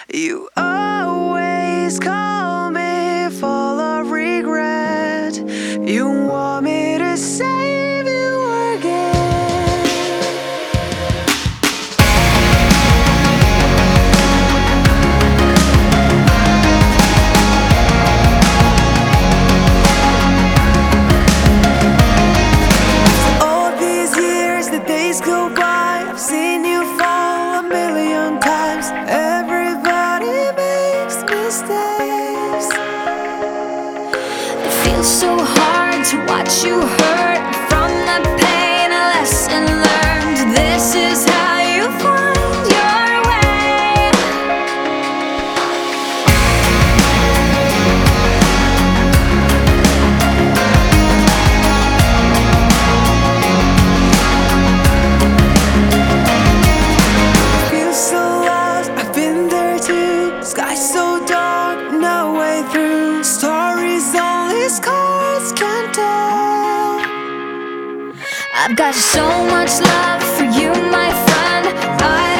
You always call me full of regret. You want me to save you again. All these years, the days go by. I've seen you fall a million times. Everybody makes mistakes. It feels so hard to watch you hurt. From the pain, a lesson learned. This is how you find your way. Feel so lost, I've been there too. Sky so dark, no way through. Stories only scars can tell. I've got so much love for you, my friend. I